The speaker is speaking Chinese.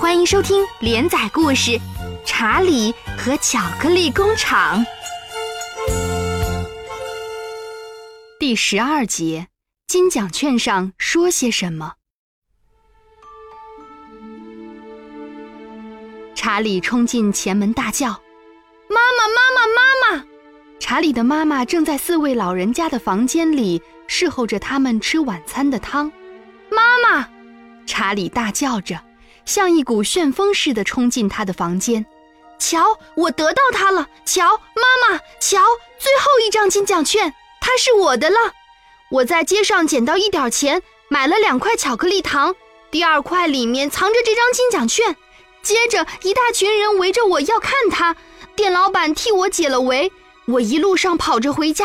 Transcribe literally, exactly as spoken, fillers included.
欢迎收听连载故事《查理和巧克力工厂》第十二节，金奖券上说些什么？查理冲进前门大叫：妈妈妈妈妈妈！查理的妈妈正在四位老人家的房间里侍候着他们吃晚餐的汤。妈妈！查理大叫着，像一股旋风似的冲进他的房间。瞧，我得到它了！瞧，妈妈，瞧，最后一张金奖券，它是我的了。我在街上捡到一点钱，买了两块巧克力糖，第二块里面藏着这张金奖券。接着一大群人围着我要看它，店老板替我解了围。我一路上跑着回家，